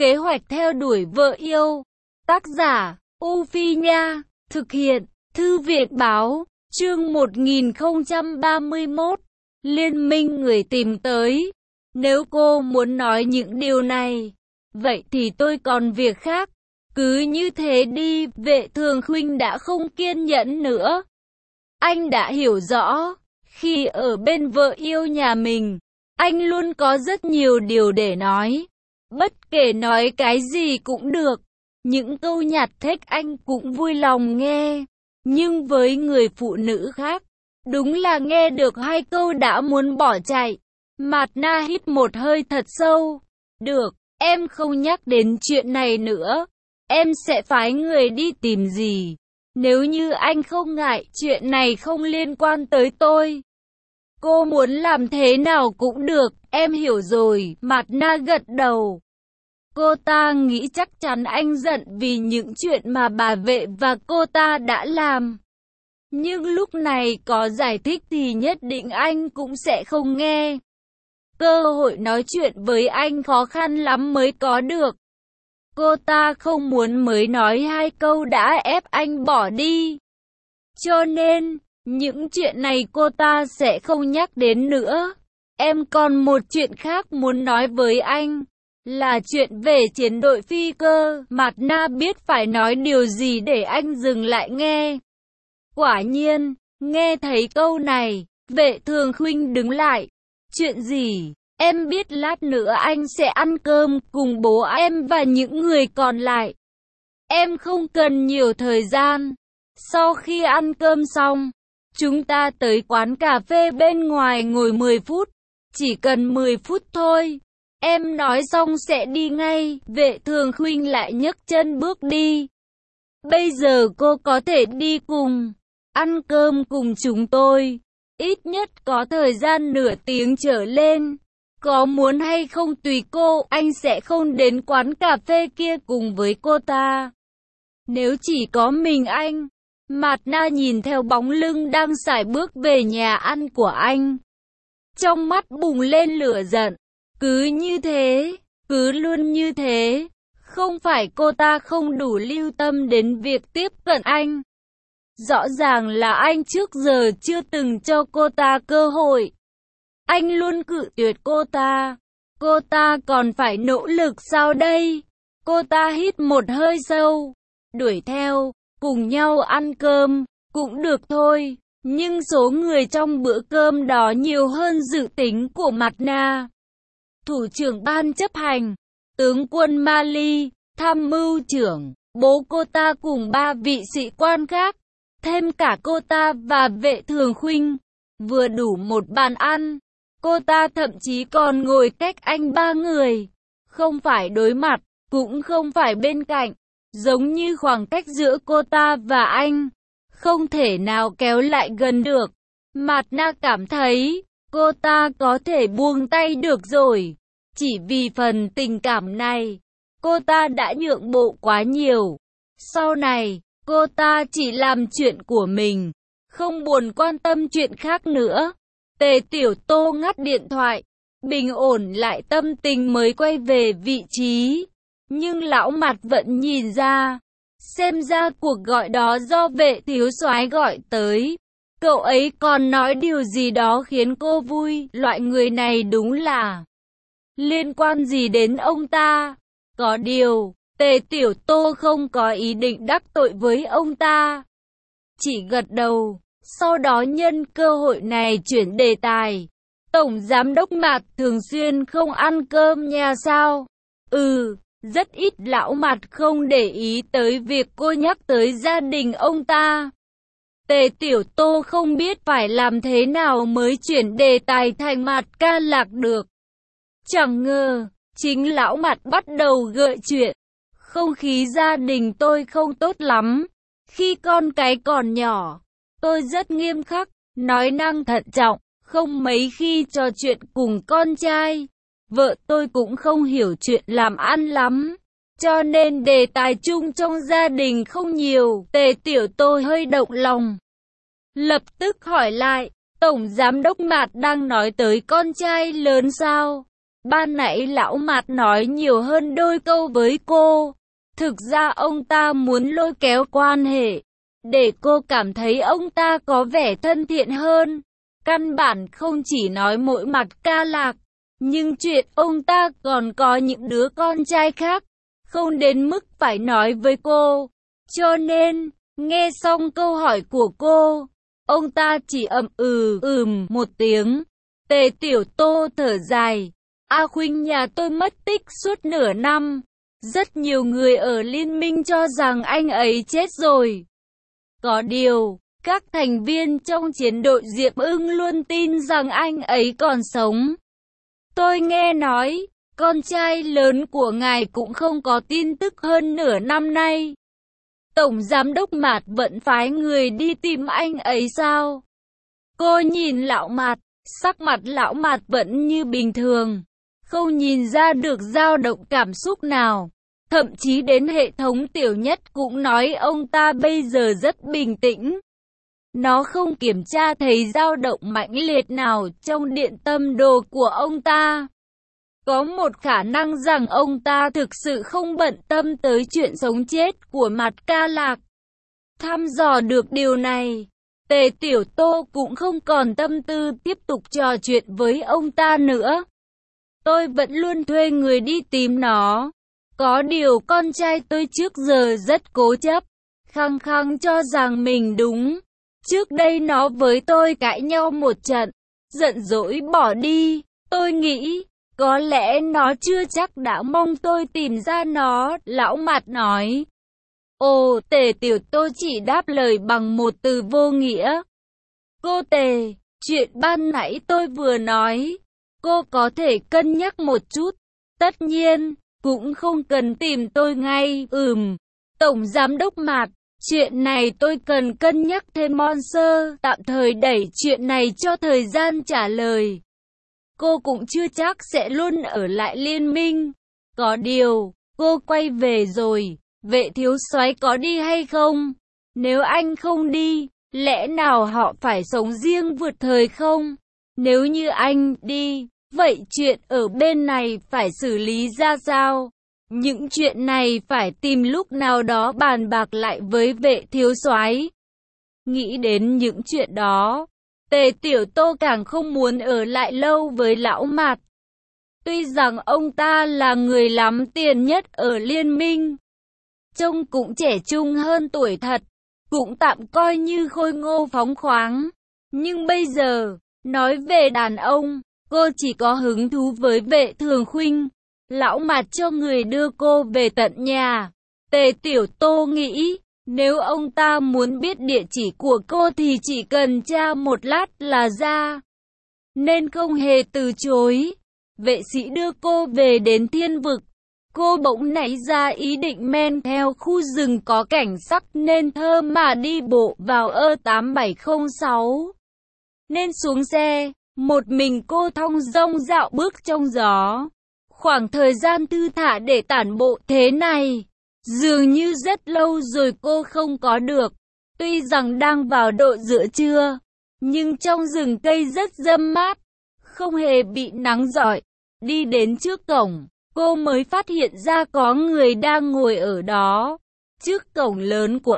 Kế hoạch theo đuổi vợ yêu. Tác giả, U Phi Nha. Thực hiện, Thư viện Báo. Chương 1031. Liên minh người tìm tới. Nếu cô muốn nói những điều này, vậy thì tôi còn việc khác. Cứ như thế đi. Vệ Thường Khuynh đã không kiên nhẫn nữa. Anh đã hiểu rõ, khi ở bên vợ yêu nhà mình, anh luôn có rất nhiều điều để nói. Bất kể nói cái gì cũng được, những câu nhạt thách anh cũng vui lòng nghe. Nhưng với người phụ nữ khác, đúng là nghe được 2 câu đã muốn bỏ chạy. Mạt Na hít một hơi thật sâu. Được, em không nhắc đến chuyện này nữa. Em sẽ phái người đi tìm gì. Nếu như anh không ngại, chuyện này không liên quan tới tôi. Cô muốn làm thế nào cũng được, em hiểu rồi. Mạt Na gật đầu. Cô ta nghĩ chắc chắn anh giận vì những chuyện mà bà Vệ và cô ta đã làm. Nhưng lúc này có giải thích thì nhất định anh cũng sẽ không nghe. Cơ hội nói chuyện với anh khó khăn lắm mới có được. Cô ta không muốn mới nói 2 câu đã ép anh bỏ đi. Cho nên, những chuyện này cô ta sẽ không nhắc đến nữa. Em còn một chuyện khác muốn nói với anh. Là chuyện về chiến đội phi cơ. Mạt Na biết phải nói điều gì để anh dừng lại nghe. Quả nhiên, nghe thấy câu này, Vệ Thường Khuynh đứng lại. Chuyện gì? Em biết lát nữa anh sẽ ăn cơm cùng bố em và những người còn lại. Em không cần nhiều thời gian. Sau khi ăn cơm xong, chúng ta tới quán cà phê bên ngoài ngồi 10 phút. Chỉ cần 10 phút thôi. Em nói xong sẽ đi ngay. Vệ Thường Khuynh lại nhấc chân bước đi. Bây giờ cô có thể đi cùng, ăn cơm cùng chúng tôi. Ít nhất có thời gian nửa tiếng trở lên. Có muốn hay không tùy cô, anh sẽ không đến quán cà phê kia cùng với cô ta. Nếu chỉ có mình anh. Mạt Na nhìn theo bóng lưng đang sải bước về nhà ăn của anh. Trong mắt bùng lên lửa giận. Cứ như thế, cứ luôn như thế. Không phải cô ta không đủ lưu tâm đến việc tiếp cận anh. Rõ ràng là anh trước giờ chưa từng cho cô ta cơ hội. Anh luôn cự tuyệt cô ta. Cô ta còn phải nỗ lực sao đây? Cô ta hít một hơi sâu. Đuổi theo, cùng nhau ăn cơm, cũng được thôi. Nhưng số người trong bữa cơm đó nhiều hơn dự tính của Mạt Na. Thủ trưởng ban chấp hành, tướng quân Mali, tham mưu trưởng, bố cô ta cùng 3 vị sĩ quan khác. Thêm cả cô ta và Vệ Thường Khuynh. Vừa đủ một bàn ăn. Cô ta thậm chí còn ngồi cách anh 3 người. Không phải đối mặt, cũng không phải bên cạnh. Giống như khoảng cách giữa cô ta và anh. Không thể nào kéo lại gần được. Mạt Na cảm thấy, cô ta có thể buông tay được rồi. Chỉ vì phần tình cảm này, cô ta đã nhượng bộ quá nhiều. Sau này, cô ta chỉ làm chuyện của mình. Không buồn quan tâm chuyện khác nữa. Tề Tiểu Tô ngắt điện thoại, bình ổn lại tâm tình mới quay về vị trí. Nhưng lão Mạt vẫn nhìn ra, xem ra cuộc gọi đó do Vệ thiếu soái gọi tới. Cậu ấy còn nói điều gì đó khiến cô vui, loại người này đúng là liên quan gì đến ông ta. Có điều, Tề Tiểu Tô không có ý định đắc tội với ông ta. Chỉ gật đầu. Sau đó nhân cơ hội này chuyển đề tài. Tổng giám đốc Mạt thường xuyên không ăn cơm nhà sao? Rất ít. Lão Mạt không để ý tới việc cô nhắc tới gia đình ông ta. Tề Tiểu Tô không biết phải làm thế nào mới chuyển đề tài thành Mạt ca lạc được. Chẳng ngờ, chính lão Mạt bắt đầu gợi chuyện. Không khí gia đình tôi không tốt lắm. Khi con cái còn nhỏ, tôi rất nghiêm khắc, nói năng thận trọng, không mấy khi trò chuyện cùng con trai. Vợ tôi cũng không hiểu chuyện làm ăn lắm, cho nên đề tài chung trong gia đình không nhiều. Tề Tiểu Tô hơi động lòng. Lập tức hỏi lại, Tổng Giám đốc Mạt đang nói tới con trai lớn sao? Ban nãy lão Mạt nói nhiều hơn đôi câu với cô. Thực ra ông ta muốn lôi kéo quan hệ, để cô cảm thấy ông ta có vẻ thân thiện hơn. Căn bản không chỉ nói mỗi mặt ca lạc, nhưng chuyện ông ta còn có những đứa con trai khác, không đến mức phải nói với cô. Cho nên, nghe xong câu hỏi của cô, ông ta chỉ một tiếng. Tề Tiểu Tô thở dài. A Khuynh nhà tôi mất tích suốt nửa năm. Rất nhiều người ở liên minh cho rằng anh ấy chết rồi. Có điều, các thành viên trong chiến đội Diệp Ưng luôn tin rằng anh ấy còn sống. Tôi nghe nói, con trai lớn của ngài cũng không có tin tức hơn nửa năm nay. Tổng giám đốc Mạt vẫn phái người đi tìm anh ấy sao? Cô nhìn lão Mạt, sắc mặt lão Mạt vẫn như bình thường, không nhìn ra được dao động cảm xúc nào. Thậm chí đến hệ thống tiểu nhất cũng nói ông ta bây giờ rất bình tĩnh. Nó không kiểm tra thấy dao động mãnh liệt nào trong điện tâm đồ của ông ta. Có một khả năng rằng ông ta thực sự không bận tâm tới chuyện sống chết của Mạt Ca Lạc. Thăm dò được điều này, Tề Tiểu Tô cũng không còn tâm tư tiếp tục trò chuyện với ông ta nữa. Tôi vẫn luôn thuê người đi tìm nó. Có điều con trai tôi trước giờ rất cố chấp, khăng khăng cho rằng mình đúng. Trước đây nó với tôi cãi nhau một trận, giận dỗi bỏ đi. Tôi nghĩ, có lẽ nó chưa chắc đã mong tôi tìm ra nó, lão Mạt nói. Ồ, Tề Tiểu Tô chỉ đáp lời bằng một từ vô nghĩa. Cô Tề, chuyện ban nãy tôi vừa nói, cô có thể cân nhắc một chút. Tất nhiên, cũng không cần tìm tôi ngay. Tổng giám đốc Mạt, chuyện này tôi cần cân nhắc thêm. Monster tạm thời đẩy chuyện này cho thời gian trả lời. Cô cũng chưa chắc sẽ luôn ở lại liên minh. Có điều, cô quay về rồi, vệ thiếu soái có đi hay không? Nếu anh không đi, lẽ nào họ phải sống riêng vượt thời không? Nếu như anh đi, vậy chuyện ở bên này phải xử lý ra sao? Những chuyện này phải tìm lúc nào đó bàn bạc lại với vệ thiếu soái. Nghĩ đến những chuyện đó, Tề Tiểu Tô càng không muốn ở lại lâu với lão Mạt. Tuy rằng ông ta là người lắm tiền nhất ở liên minh, trông cũng trẻ trung hơn tuổi thật, cũng tạm coi như khôi ngô phóng khoáng. Nhưng bây giờ, nói về đàn ông, cô chỉ có hứng thú với Vệ Thường Khuynh. Lão Mạt cho người đưa cô về tận nhà. Tề Tiểu Tô nghĩ, nếu ông ta muốn biết địa chỉ của cô thì chỉ cần tra một lát là ra, nên không hề từ chối. Vệ sĩ đưa cô về đến thiên vực. Cô bỗng nảy ra ý định men theo khu rừng có cảnh sắc nên thơ mà đi bộ vào E8706. Nên xuống xe, một mình cô thong dong dạo bước trong gió. Khoảng thời gian thư thả để tản bộ thế này, dường như rất lâu rồi cô không có được. Tuy rằng đang vào độ giữa trưa, nhưng trong rừng cây rất râm mát, không hề bị nắng rọi. Đi đến trước cổng, cô mới phát hiện ra có người đang ngồi ở đó. Trước cổng lớn của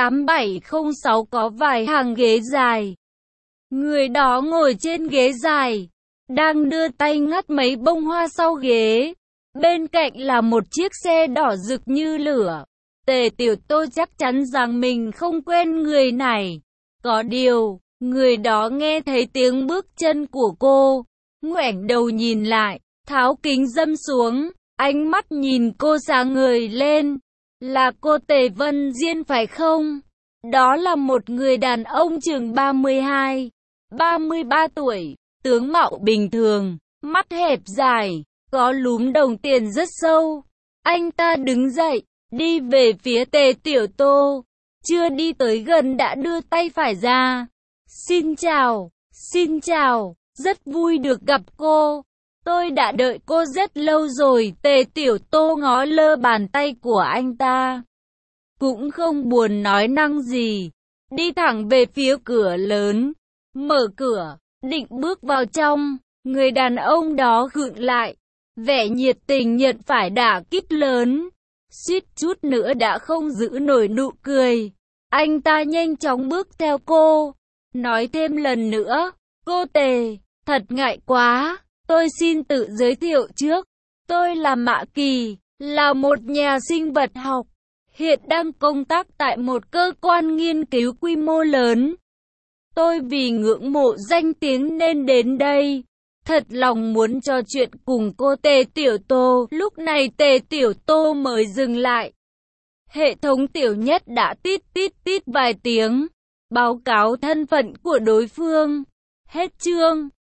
E8706 có vài hàng ghế dài. Người đó ngồi trên ghế dài, đang đưa tay ngắt mấy bông hoa sau ghế. Bên cạnh là một chiếc xe đỏ rực như lửa. Tề Tiểu Tô chắc chắn rằng mình không quen người này. Có điều, người đó nghe thấy tiếng bước chân của cô, ngoảnh đầu nhìn lại, tháo kính râm xuống, ánh mắt nhìn cô sáng ngời lên. Là cô Tề Vân Diên phải không? Đó là một người đàn ông chừng 32, 33 tuổi, tướng mạo bình thường, mắt hẹp dài, có lúm đồng tiền rất sâu. Anh ta đứng dậy, đi về phía Tề Tiểu Tô, chưa đi tới gần đã đưa tay phải ra. Xin chào, rất vui được gặp cô. Tôi đã đợi cô rất lâu rồi. Tề Tiểu Tô ngó lơ bàn tay của anh ta, cũng không buồn nói năng gì, đi thẳng về phía cửa lớn, mở cửa, định bước vào trong. Người đàn ông đó khựng lại, vẻ nhiệt tình nhận phải đả kích lớn. Suýt chút nữa đã không giữ nổi nụ cười. Anh ta nhanh chóng bước theo cô, nói thêm lần nữa, cô Tề, thật ngại quá, tôi xin tự giới thiệu trước. Tôi là Mạ Kỳ, là một nhà sinh vật học, hiện đang công tác tại một cơ quan nghiên cứu quy mô lớn. Tôi vì ngưỡng mộ danh tiếng nên đến đây. Thật lòng muốn trò chuyện cùng cô Tề Tiểu Tô. Lúc này Tề Tiểu Tô mới dừng lại. Hệ thống Tiểu Nhất đã tít tít tít vài tiếng, báo cáo thân phận của đối phương. Hết chương.